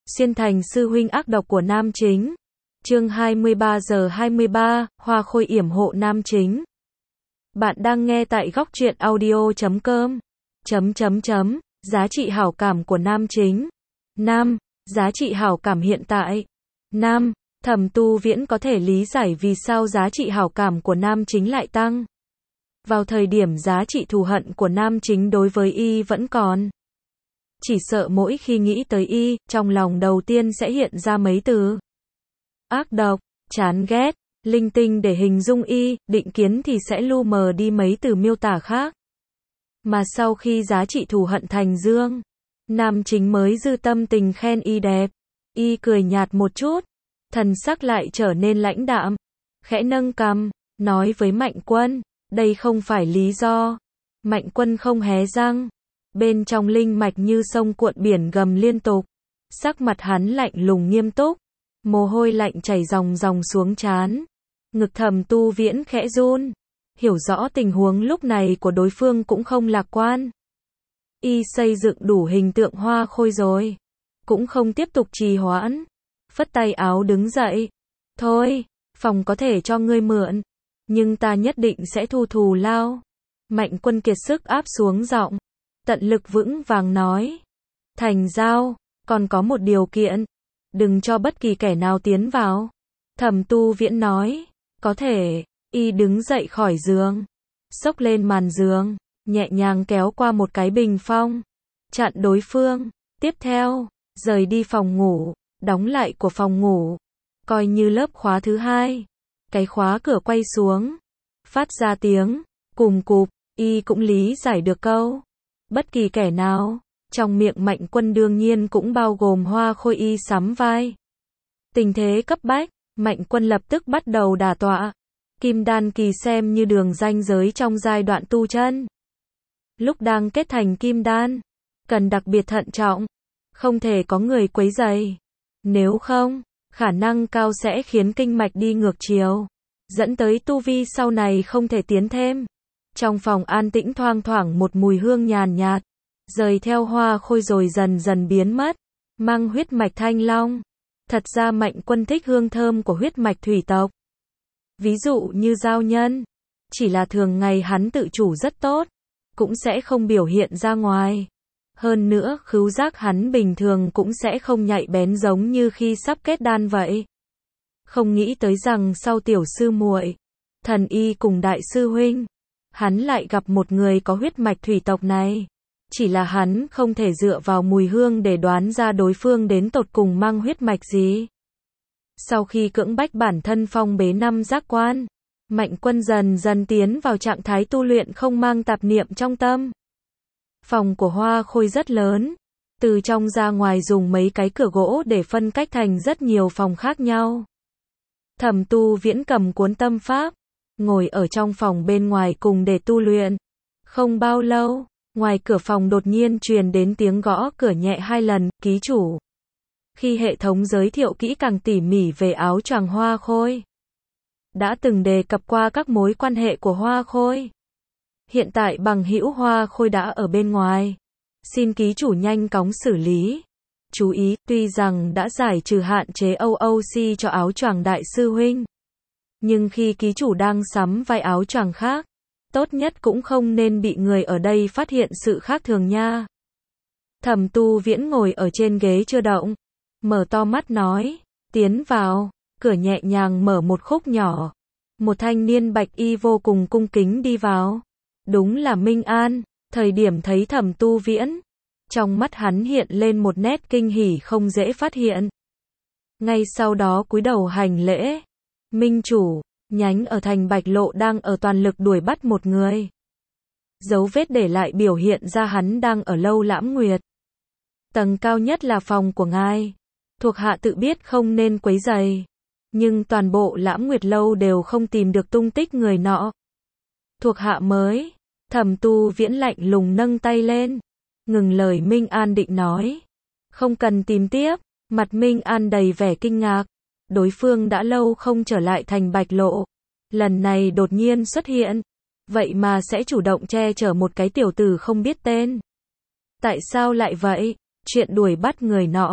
Xuyên thành sư huynh ác độc của nam chính. Chương 23:23, Hoa Khôi yểm hộ nam chính. Bạn đang nghe tại góc truyện audio.com. Giá trị hảo cảm của nam chính. Nam, giá trị hảo cảm hiện tại. Nam, Thẩm Tu Viễn có thể lý giải vì sao giá trị hảo cảm của nam chính lại tăng. Vào thời điểm giá trị thù hận của nam chính đối với y vẫn còn. Chỉ sợ mỗi khi nghĩ tới y, trong lòng đầu tiên sẽ hiện ra mấy từ. Ác độc, chán ghét, linh tinh để hình dung y, định kiến thì sẽ lu mờ đi mấy từ miêu tả khác. Mà sau khi giá trị thù hận thành dương, nam chính mới dư tâm tình khen y đẹp. Y cười nhạt một chút, thần sắc lại trở nên lãnh đạm, khẽ nâng cằm, nói với Mạnh Quân, đây không phải lý do. Mạnh Quân không hé răng, bên trong linh mạch như sông cuộn biển gầm liên tục, sắc mặt hắn lạnh lùng nghiêm túc, mồ hôi lạnh chảy ròng ròng xuống trán, ngực Thẩm Tu Viễn khẽ run, hiểu rõ tình huống lúc này của đối phương cũng không lạc quan. Y xây dựng đủ hình tượng Hoa Khôi rồi, cũng không tiếp tục trì hoãn, phất tay áo đứng dậy, thôi, phòng có thể cho ngươi mượn, nhưng ta nhất định sẽ thu thù lao. Mạnh Quân kiệt sức áp xuống giọng, tận lực vững vàng nói, thành giao, còn có một điều kiện, đừng cho bất kỳ kẻ nào tiến vào. Thẩm Tu Viễn nói, có thể. Y đứng dậy khỏi giường, xốc lên màn giường, nhẹ nhàng kéo qua một cái bình phong, chặn đối phương. Tiếp theo, rời đi phòng ngủ, đóng lại của phòng ngủ, coi như lớp khóa thứ hai. Cái khóa cửa quay xuống, phát ra tiếng cùm cụp. Y cũng lý giải được câu bất kỳ kẻ nào, trong miệng Mạnh Quân đương nhiên cũng bao gồm Hoa Khôi. Y sắm vai. Tình thế cấp bách, Mạnh Quân lập tức bắt đầu đả tọa. Kim đan kỳ xem như đường ranh giới trong giai đoạn tu chân. Lúc đang kết thành kim đan, cần đặc biệt thận trọng, không thể có người quấy rầy. Nếu không, khả năng cao sẽ khiến kinh mạch đi ngược chiều, dẫn tới tu vi sau này không thể tiến thêm. Trong phòng an tĩnh thoang thoảng một mùi hương nhàn nhạt, rời theo Hoa Khôi rồi dần dần biến mất, mang huyết mạch thanh long. Thật ra Mạnh Quân thích hương thơm của huyết mạch thủy tộc. Ví dụ như giao nhân, chỉ là thường ngày hắn tự chủ rất tốt, cũng sẽ không biểu hiện ra ngoài. Hơn nữa, khứu giác hắn bình thường cũng sẽ không nhạy bén giống như khi sắp kết đan vậy. Không nghĩ tới rằng sau tiểu sư muội, Thần Y cùng đại sư huynh, hắn lại gặp một người có huyết mạch thủy tộc này. Chỉ là hắn không thể dựa vào mùi hương để đoán ra đối phương đến tột cùng mang huyết mạch gì. Sau khi cưỡng bách bản thân phong bế 5 giác quan, Mạnh Quân dần dần tiến vào trạng thái tu luyện không mang tạp niệm trong tâm. Phòng của Hoa Khôi rất lớn, từ trong ra ngoài dùng mấy cái cửa gỗ để phân cách thành rất nhiều phòng khác nhau. Thẩm Tu Viễn cầm cuốn tâm pháp, ngồi ở trong phòng bên ngoài cùng để tu luyện. Không bao lâu, ngoài cửa phòng đột nhiên truyền đến tiếng gõ cửa nhẹ 2 lần, ký chủ. Khi hệ thống giới thiệu kỹ càng tỉ mỉ về áo choàng Hoa Khôi, đã từng đề cập qua các mối quan hệ của Hoa Khôi. Hiện tại bằng hữu Hoa Khôi đã ở bên ngoài, xin ký chủ nhanh cóng xử lý. Chú ý, tuy rằng đã giải trừ hạn chế OOC cho áo choàng đại sư huynh, nhưng khi ký chủ đang sắm vai áo choàng khác, tốt nhất cũng không nên bị người ở đây phát hiện sự khác thường nha. Thẩm Tu Viễn ngồi ở trên ghế chưa động, mở to mắt nói, tiến vào. Cửa nhẹ nhàng mở một khúc nhỏ, một thanh niên bạch y vô cùng cung kính đi vào. Đúng là Minh An. Thời điểm thấy Thẩm Tu Viễn, trong mắt hắn hiện lên một nét kinh hỉ không dễ phát hiện. Ngay sau đó cúi đầu hành lễ. Minh chủ, nhánh ở thành Bạch Lộ đang ở toàn lực đuổi bắt một người. Dấu vết để lại biểu hiện ra hắn đang ở lâu Lãm Nguyệt. Tầng cao nhất là phòng của ngài. Thuộc hạ tự biết không nên quấy rầy, nhưng toàn bộ Lãm Nguyệt lâu đều không tìm được tung tích người nọ. Thuộc hạ mới. Thẩm Tu Viễn lạnh lùng nâng tay lên, ngừng lời Minh An định nói. Không cần tìm tiếp. Mặt Minh An đầy vẻ kinh ngạc. Đối phương đã lâu không trở lại thành Bạch Lộ, lần này đột nhiên xuất hiện, vậy mà sẽ chủ động che chở một cái tiểu tử không biết tên. Tại sao lại vậy? Chuyện đuổi bắt người nọ,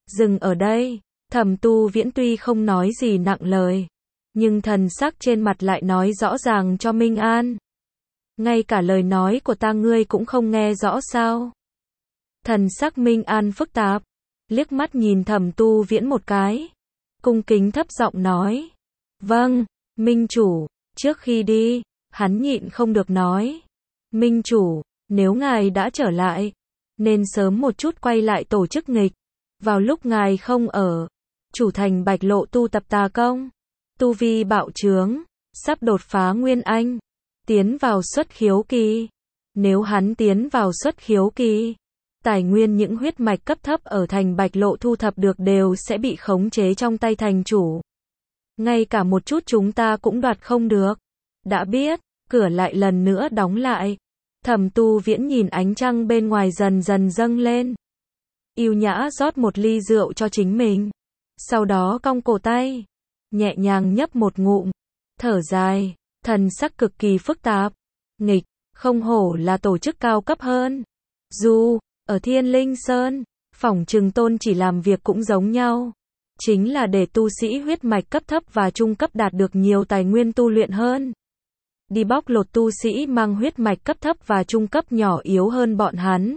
Dừng ở đây, Thẩm Tu Viễn tuy không nói gì nặng lời, nhưng thần sắc trên mặt lại nói rõ ràng cho Minh An. Ngay cả lời nói của ta ngươi cũng không nghe rõ sao? Thần sắc Minh An phức tạp, liếc mắt nhìn Thẩm Tu Viễn một cái, cung kính thấp giọng nói. Vâng, Minh chủ, trước khi đi, hắn nhịn không được nói. Minh chủ, nếu ngài đã trở lại, nên sớm một chút quay lại tổ chức nghịch. Vào lúc ngài không ở, chủ thành Bạch Lộ tu tập tà công, tu vi bạo trướng, sắp đột phá Nguyên Anh, tiến vào xuất khiếu kỳ. Nếu hắn tiến vào xuất khiếu kỳ, tài nguyên những huyết mạch cấp thấp ở thành Bạch Lộ thu thập được đều sẽ bị khống chế trong tay thành chủ. Ngay cả một chút chúng ta cũng đoạt không được. Đã biết, cửa lại lần nữa đóng lại. Thẩm Tu Viễn nhìn ánh trăng bên ngoài dần dần dâng lên. Yêu nhã rót một ly rượu cho chính mình. Sau đó cong cổ tay, nhẹ nhàng nhấp một ngụm, thở dài, thần sắc cực kỳ phức tạp. Nghịch, không hổ là tổ chức cao cấp hơn. Dù, ở Thiên Linh Sơn, phỏng chừng tôn chỉ làm việc cũng giống nhau. Chính là để tu sĩ huyết mạch cấp thấp và trung cấp đạt được nhiều tài nguyên tu luyện hơn. Đi bóc lột tu sĩ mang huyết mạch cấp thấp và trung cấp nhỏ yếu hơn bọn hắn.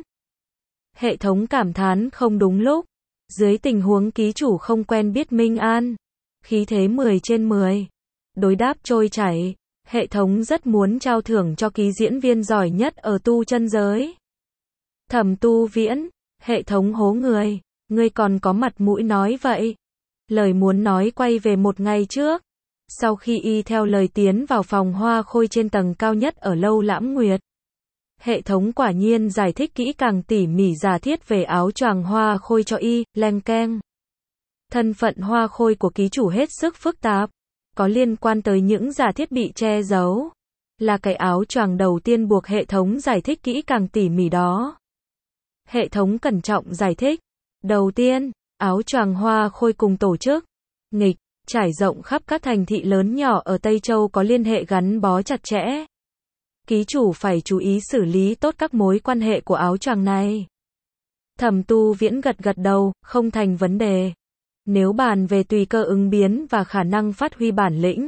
Hệ thống cảm thán không đúng lúc. Dưới tình huống ký chủ không quen biết Minh An, khí thế 10 trên 10. Đối đáp trôi chảy, hệ thống rất muốn trao thưởng cho ký diễn viên giỏi nhất ở tu chân giới. Thẩm Tu Viễn, hệ thống hố người, ngươi còn có mặt mũi nói vậy. Lời muốn nói quay về một ngày trước. Sau khi y theo lời tiến vào phòng hoa khôi trên tầng cao nhất ở Lâu Lãm Nguyệt. Hệ thống quả nhiên giải thích kỹ càng tỉ mỉ giả thiết về áo choàng hoa khôi cho y, leng keng. Thân phận hoa khôi của ký chủ hết sức phức tạp, có liên quan tới những giả thiết bị che giấu. Là cái áo choàng đầu tiên buộc hệ thống giải thích kỹ càng tỉ mỉ đó. Hệ thống cẩn trọng giải thích. Đầu tiên, áo choàng hoa khôi cùng tổ chức nghịch, trải rộng khắp các thành thị lớn nhỏ ở Tây Châu có liên hệ gắn bó chặt chẽ. Ký chủ phải chú ý xử lý tốt các mối quan hệ của áo choàng này. Thẩm Tu Viễn gật gật đầu, không thành vấn đề. Nếu bàn về tùy cơ ứng biến và khả năng phát huy bản lĩnh,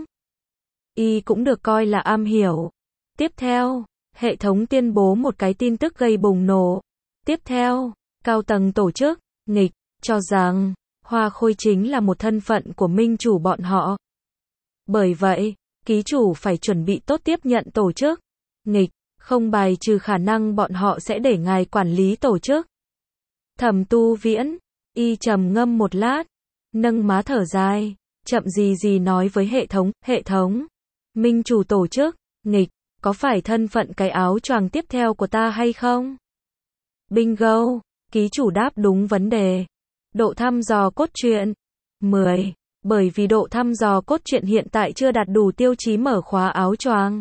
y cũng được coi là am hiểu. Tiếp theo, hệ thống tuyên bố một cái tin tức gây bùng nổ. Tiếp theo, cao tầng tổ chức nghịch cho rằng hoa khôi chính là một thân phận của minh chủ bọn họ. Bởi vậy, ký chủ phải chuẩn bị tốt tiếp nhận tổ chức nghịch, không bài trừ khả năng bọn họ sẽ để ngài quản lý tổ chức. Thẩm Tu Viễn, y trầm ngâm một lát, nâng má thở dài, chậm gì gì nói với hệ thống, minh chủ tổ chức nghịch, có phải thân phận cái áo choàng tiếp theo của ta hay không? Bingo, ký chủ đáp đúng vấn đề. Độ thăm dò cốt truyện 10, bởi vì độ thăm dò cốt truyện hiện tại chưa đạt đủ tiêu chí mở khóa áo choàng.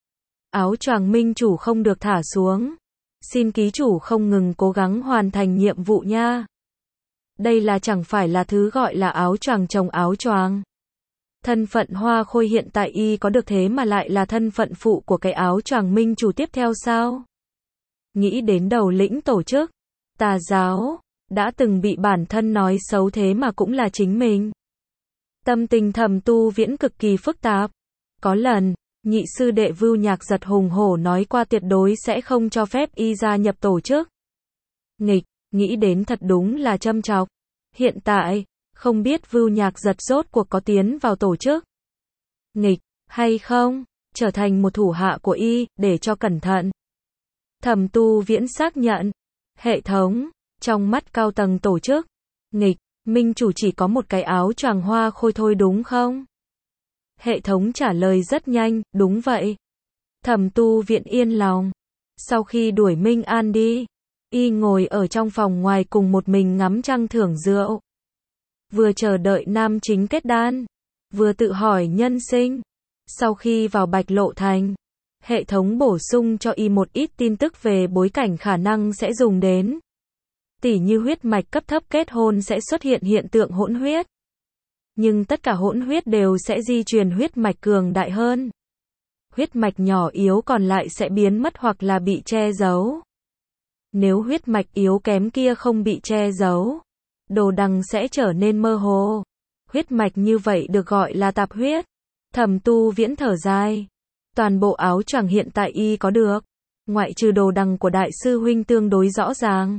Áo choàng minh chủ không được thả xuống. Xin ký chủ không ngừng cố gắng hoàn thành nhiệm vụ nha. Đây là chẳng phải là thứ gọi là áo choàng chồng áo choàng. Thân phận hoa khôi hiện tại y có được thế mà lại là thân phận phụ của cái áo choàng minh chủ tiếp theo sao? Nghĩ đến đầu lĩnh tổ chức tà giáo, đã từng bị bản thân nói xấu thế mà cũng là chính mình. Tâm tình Thẩm Tu Viễn cực kỳ phức tạp. Có lần, nhị sư đệ Vưu Nhạc Giật hùng hổ nói qua tuyệt đối sẽ không cho phép y gia nhập tổ chức nghịch, nghĩ đến thật đúng là châm chọc. Hiện tại, không biết Vưu Nhạc Giật rốt cuộc có tiến vào tổ chức nghịch hay không, trở thành một thủ hạ của y, để cho cẩn thận. Thẩm Tu Viễn xác nhận, hệ thống, trong mắt cao tầng tổ chức nghịch, minh chủ chỉ có một cái áo choàng hoa khôi thôi đúng không? Hệ thống trả lời rất nhanh, đúng vậy. Thẩm Tu Viễn yên lòng. Sau khi đuổi Minh An đi, y ngồi ở trong phòng ngoài cùng một mình ngắm trăng thưởng rượu. Vừa chờ đợi nam chính kết đan, vừa tự hỏi nhân sinh. Sau khi vào Bạch Lộ Thành, hệ thống bổ sung cho y một ít tin tức về bối cảnh khả năng sẽ dùng đến. Tỉ như huyết mạch cấp thấp kết hôn sẽ xuất hiện hiện tượng hỗn huyết. Nhưng tất cả hỗn huyết đều sẽ di truyền huyết mạch cường đại hơn. Huyết mạch nhỏ yếu còn lại sẽ biến mất hoặc là bị che giấu. Nếu huyết mạch yếu kém kia không bị che giấu, đồ đằng sẽ trở nên mơ hồ. Huyết mạch như vậy được gọi là tạp huyết. Thẩm Tu Viễn thở dài. Toàn bộ áo choàng hiện tại y có được, ngoại trừ đồ đằng của đại sư huynh tương đối rõ ràng.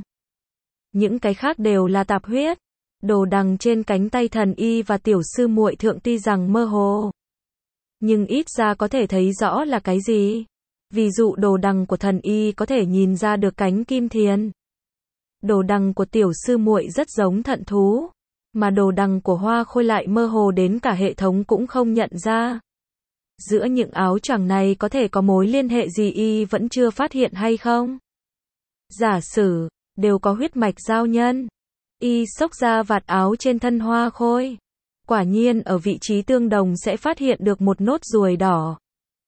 Những cái khác đều là tạp huyết. Đồ đằng trên cánh tay thần y và tiểu sư muội thượng tuy rằng mơ hồ, nhưng ít ra có thể thấy rõ là cái gì. Ví dụ đồ đằng của thần y có thể nhìn ra được cánh kim thiền. Đồ đằng của tiểu sư muội rất giống thận thú, mà đồ đằng của Hoa Khôi lại mơ hồ đến cả hệ thống cũng không nhận ra. Giữa những áo choàng này có thể có mối liên hệ gì y vẫn chưa phát hiện hay không? Giả sử đều có huyết mạch giao nhân. Y xốc ra vạt áo trên thân Hoa Khôi. Quả nhiên ở vị trí tương đồng sẽ phát hiện được một nốt ruồi đỏ.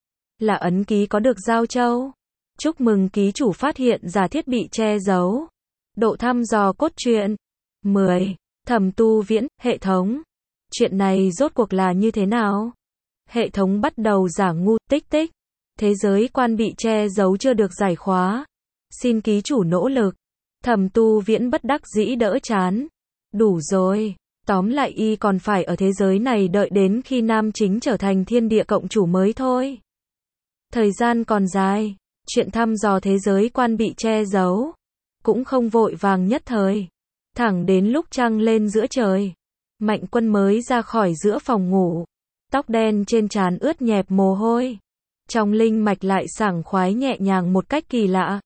Là ấn ký có được giao châu. Chúc mừng ký chủ phát hiện giả thiết bị che giấu. Độ thăm dò cốt truyện 10. Thẩm Tu Viễn, hệ thống. Chuyện này rốt cuộc là như thế nào? Hệ thống bắt đầu giả ngu, tích tích. Thế giới quan bị che giấu chưa được giải khóa. Xin ký chủ nỗ lực. Thẩm Tu Viễn bất đắc dĩ đỡ chán. Đủ rồi. Tóm lại y còn phải ở thế giới này đợi đến khi nam chính trở thành thiên địa cộng chủ mới thôi. Thời gian còn dài. Chuyện thăm dò thế giới quan bị che giấu cũng không vội vàng nhất thời. Thẳng đến lúc trăng lên giữa trời, Mạnh Quân mới ra khỏi giữa phòng ngủ. Tóc đen trên trán ướt nhẹp mồ hôi. Trong linh mạch lại sảng khoái nhẹ nhàng một cách kỳ lạ.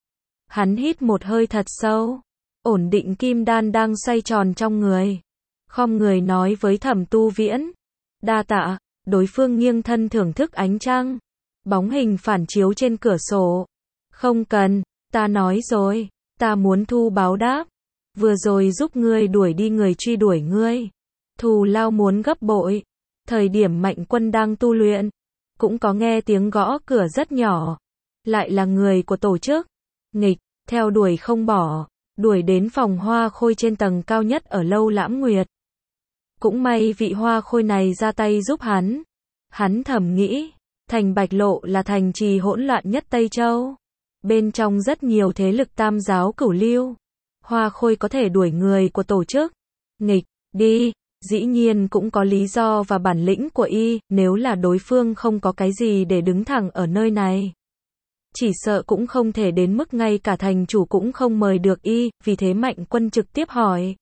Hắn hít một hơi thật sâu, ổn định kim đan đang xoay tròn trong người. Khom người nói với Thẩm Tu Viễn. Đa tạ. Đối phương nghiêng thân thưởng thức ánh trăng. Bóng hình phản chiếu trên cửa sổ. Không cần, ta nói rồi, ta muốn thu báo đáp. Vừa rồi giúp ngươi đuổi đi người truy đuổi ngươi. Thù lao muốn gấp bội. Thời điểm Mạnh Quân đang tu luyện, cũng có nghe tiếng gõ cửa rất nhỏ. Lại là người của tổ chức. Nghịch, theo đuổi không bỏ. Đuổi đến phòng Hoa Khôi trên tầng cao nhất ở Lâu Lãm Nguyệt. Cũng may vị Hoa Khôi này ra tay giúp hắn. Hắn thầm nghĩ, thành Bạch Lộ là thành trì hỗn loạn nhất Tây Châu. Bên trong rất nhiều thế lực tam giáo cửu lưu. Hoa Khôi có thể đuổi người của tổ chức. Nghịch, đi, dĩ nhiên cũng có lý do và bản lĩnh của y, nếu là đối phương không có cái gì để đứng thẳng ở nơi này. Chỉ sợ cũng không thể đến mức ngay cả thành chủ cũng không mời được y, vì thế Mạnh Quân trực tiếp hỏi.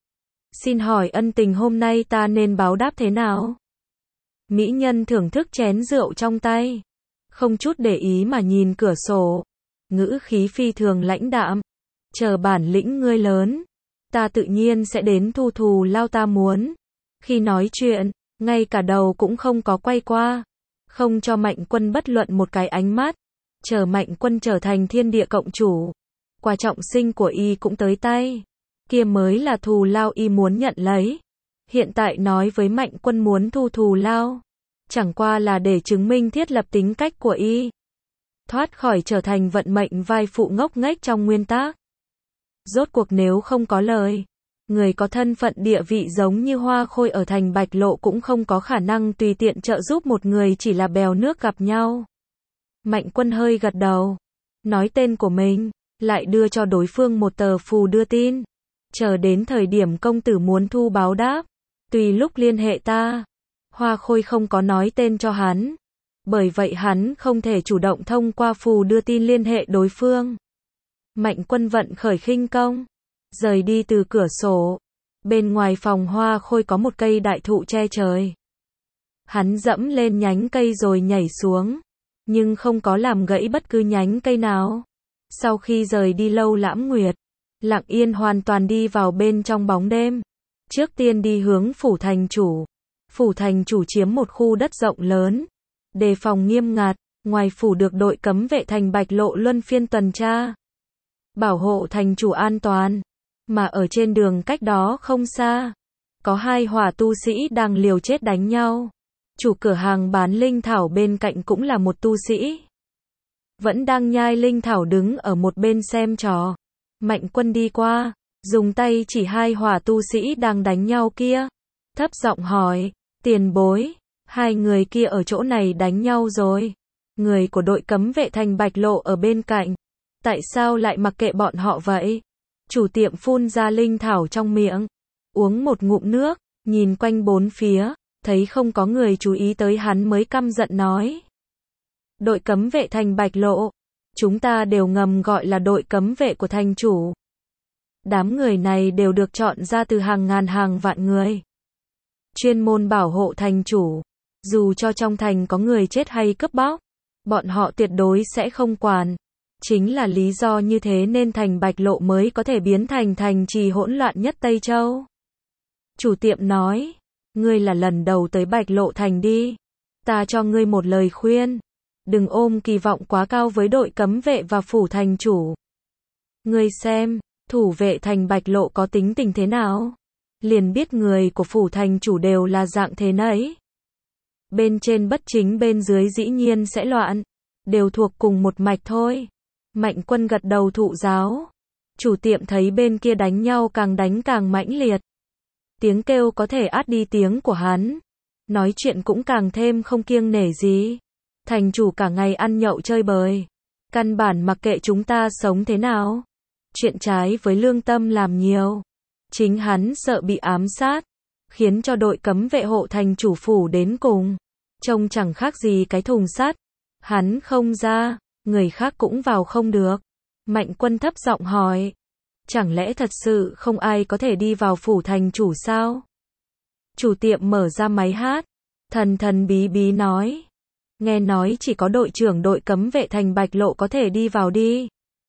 Xin hỏi ân tình hôm nay ta nên báo đáp thế nào? Mỹ nhân thưởng thức chén rượu trong tay. Không chút để ý mà nhìn cửa sổ. Ngữ khí phi thường lãnh đạm. Chờ bản lĩnh ngươi lớn. Ta tự nhiên sẽ đến thu thù lao ta muốn. Khi nói chuyện, ngay cả đầu cũng không có quay qua. Không cho Mạnh Quân bất luận một cái ánh mắt. Chờ Mạnh Quân trở thành thiên địa cộng chủ. Quà trọng sinh của y cũng tới tay. Kia mới là thù lao y muốn nhận lấy. Hiện tại nói với Mạnh Quân muốn thu thù lao. Chẳng qua là để chứng minh thiết lập tính cách của y. Thoát khỏi trở thành vận mệnh vai phụ ngốc nghếch trong nguyên tác. Rốt cuộc nếu không có lời, người có thân phận địa vị giống như Hoa Khôi ở thành Bạch Lộ cũng không có khả năng tùy tiện trợ giúp một người chỉ là bèo nước gặp nhau. Mạnh Quân hơi gật đầu, nói tên của mình, lại đưa cho đối phương một tờ phù đưa tin. Chờ đến thời điểm công tử muốn thu báo đáp, tùy lúc liên hệ ta. Hoa Khôi không có nói tên cho hắn, bởi vậy hắn không thể chủ động thông qua phù đưa tin liên hệ đối phương. Mạnh Quân vận khởi khinh công, rời đi từ cửa sổ. Bên ngoài phòng Hoa Khôi có một cây đại thụ che trời. Hắn dẫm lên nhánh cây rồi nhảy xuống, nhưng không có làm gãy bất cứ nhánh cây nào. Sau khi rời đi Lâu Lãm Nguyệt, lặng yên hoàn toàn đi vào bên trong bóng đêm. Trước tiên đi hướng phủ thành chủ. Phủ thành chủ chiếm một khu đất rộng lớn, đề phòng nghiêm ngặt. Ngoài phủ được đội cấm vệ thành Bạch Lộ luân phiên tuần tra, bảo hộ thành chủ an toàn. Mà ở trên đường cách đó không xa, có hai hỏa tu sĩ đang liều chết đánh nhau. Chủ cửa hàng bán linh thảo bên cạnh cũng là một tu sĩ, vẫn đang nhai linh thảo đứng ở một bên xem trò. Mạnh Quân đi qua, dùng tay chỉ hai hỏa tu sĩ đang đánh nhau kia, thấp giọng hỏi, tiền bối, hai người kia ở chỗ này đánh nhau rồi. Người của đội cấm vệ thành Bạch Lộ ở bên cạnh, tại sao lại mặc kệ bọn họ vậy? Chủ tiệm phun ra linh thảo trong miệng, uống một ngụm nước, nhìn quanh bốn phía, thấy không có người chú ý tới hắn mới căm giận nói. Đội cấm vệ thành Bạch Lộ, chúng ta đều ngầm gọi là đội cấm vệ của thành chủ. Đám người này đều được chọn ra từ hàng ngàn hàng vạn người, chuyên môn bảo hộ thành chủ. Dù cho trong thành có người chết hay cướp bóc, bọn họ tuyệt đối sẽ không quản. Chính là lý do như thế nên thành Bạch Lộ mới có thể biến thành thành trì hỗn loạn nhất Tây Châu. Chủ tiệm nói, ngươi là lần đầu tới Bạch Lộ thành đi. Ta cho ngươi một lời khuyên. Đừng ôm kỳ vọng quá cao với đội cấm vệ và phủ thành chủ. Ngươi xem, thủ vệ thành Bạch Lộ có tính tình thế nào? Liền biết người của phủ thành chủ đều là dạng thế nấy. Bên trên bất chính bên dưới dĩ nhiên sẽ loạn. Đều thuộc cùng một mạch thôi. Mạnh Quân gật đầu thụ giáo. Chủ tiệm thấy bên kia đánh nhau càng đánh càng mãnh liệt. Tiếng kêu có thể át đi tiếng của hắn. Nói chuyện cũng càng thêm không kiêng nể gì. Thành chủ cả ngày ăn nhậu chơi bời. Căn bản mặc kệ chúng ta sống thế nào. Chuyện trái với lương tâm làm nhiều. Chính hắn sợ bị ám sát. Khiến cho đội cấm vệ hộ thành chủ phủ đến cùng. Trông chẳng khác gì cái thùng sắt. Hắn không ra, người khác cũng vào không được. Mạnh Quân thấp giọng hỏi. Chẳng lẽ thật sự không ai có thể đi vào phủ thành chủ sao? Chủ tiệm mở ra máy hát. Thần thần bí bí nói. Nghe nói chỉ có đội trưởng đội cấm vệ thành Bạch Lộ có thể đi vào đi.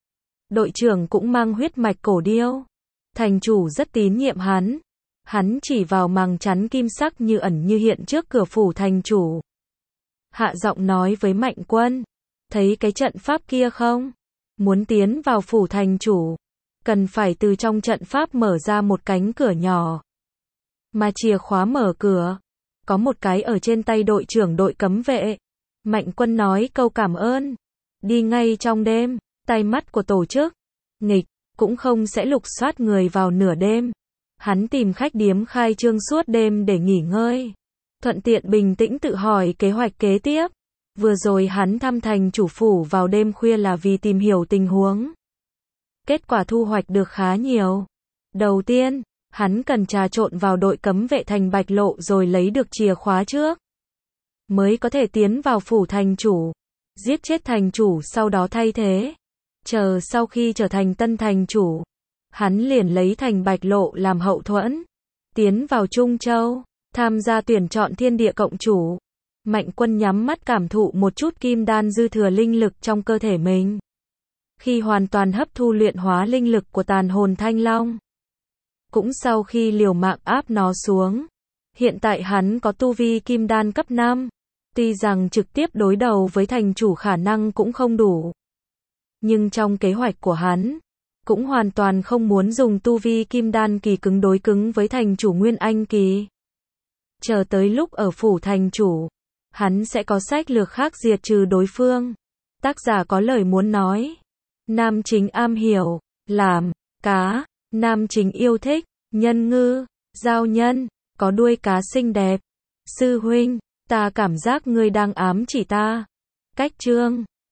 Đội trưởng cũng mang huyết mạch cổ điêu. Thành chủ rất tín nhiệm hắn. Hắn chỉ vào màng chắn kim sắc như ẩn như hiện trước cửa phủ thành chủ. Hạ giọng nói với Mạnh Quân. Thấy cái trận pháp kia không? Muốn tiến vào phủ thành chủ. Cần phải từ trong trận pháp mở ra một cánh cửa nhỏ. Mà chìa khóa mở cửa. Có một cái ở trên tay đội trưởng đội cấm vệ. Mạnh Quân nói câu cảm ơn. Đi ngay trong đêm. Tay mắt của tổ chức nghịch cũng không sẽ lục soát người vào nửa đêm. Hắn tìm khách điếm khai trương suốt đêm để nghỉ ngơi. Thuận tiện bình tĩnh tự hỏi kế hoạch kế tiếp. Vừa rồi hắn thăm thành chủ phủ vào đêm khuya là vì tìm hiểu tình huống. Kết quả thu hoạch được khá nhiều. Đầu tiên, hắn cần trà trộn vào đội cấm vệ thành Bạch Lộ rồi lấy được chìa khóa trước. Mới có thể tiến vào phủ thành chủ. Giết chết thành chủ sau đó thay thế. Chờ sau khi trở thành tân thành chủ. Hắn liền lấy thành Bạch Lộ làm hậu thuẫn. Tiến vào Trung Châu. Tham gia tuyển chọn thiên địa cộng chủ. Mạnh Quân nhắm mắt cảm thụ một chút kim đan dư thừa linh lực trong cơ thể mình. Khi hoàn toàn hấp thu luyện hóa linh lực của tàn hồn Thanh Long. Cũng sau khi liều mạng áp nó xuống. Hiện tại hắn có tu vi kim đan cấp 5. Tuy rằng trực tiếp đối đầu với thành chủ khả năng cũng không đủ. Nhưng trong kế hoạch của hắn, cũng hoàn toàn không muốn dùng tu vi kim đan kỳ cứng đối cứng với thành chủ Nguyên Anh kỳ. Chờ tới lúc ở phủ thành chủ, hắn sẽ có sách lược khác diệt trừ đối phương. Tác giả có lời muốn nói. Nam chính am hiểu, làm, cá. Nam chính yêu thích, nhân ngư, giao nhân, có đuôi cá xinh đẹp. Sư huynh, ta cảm giác ngươi đang ám chỉ ta. Cách chương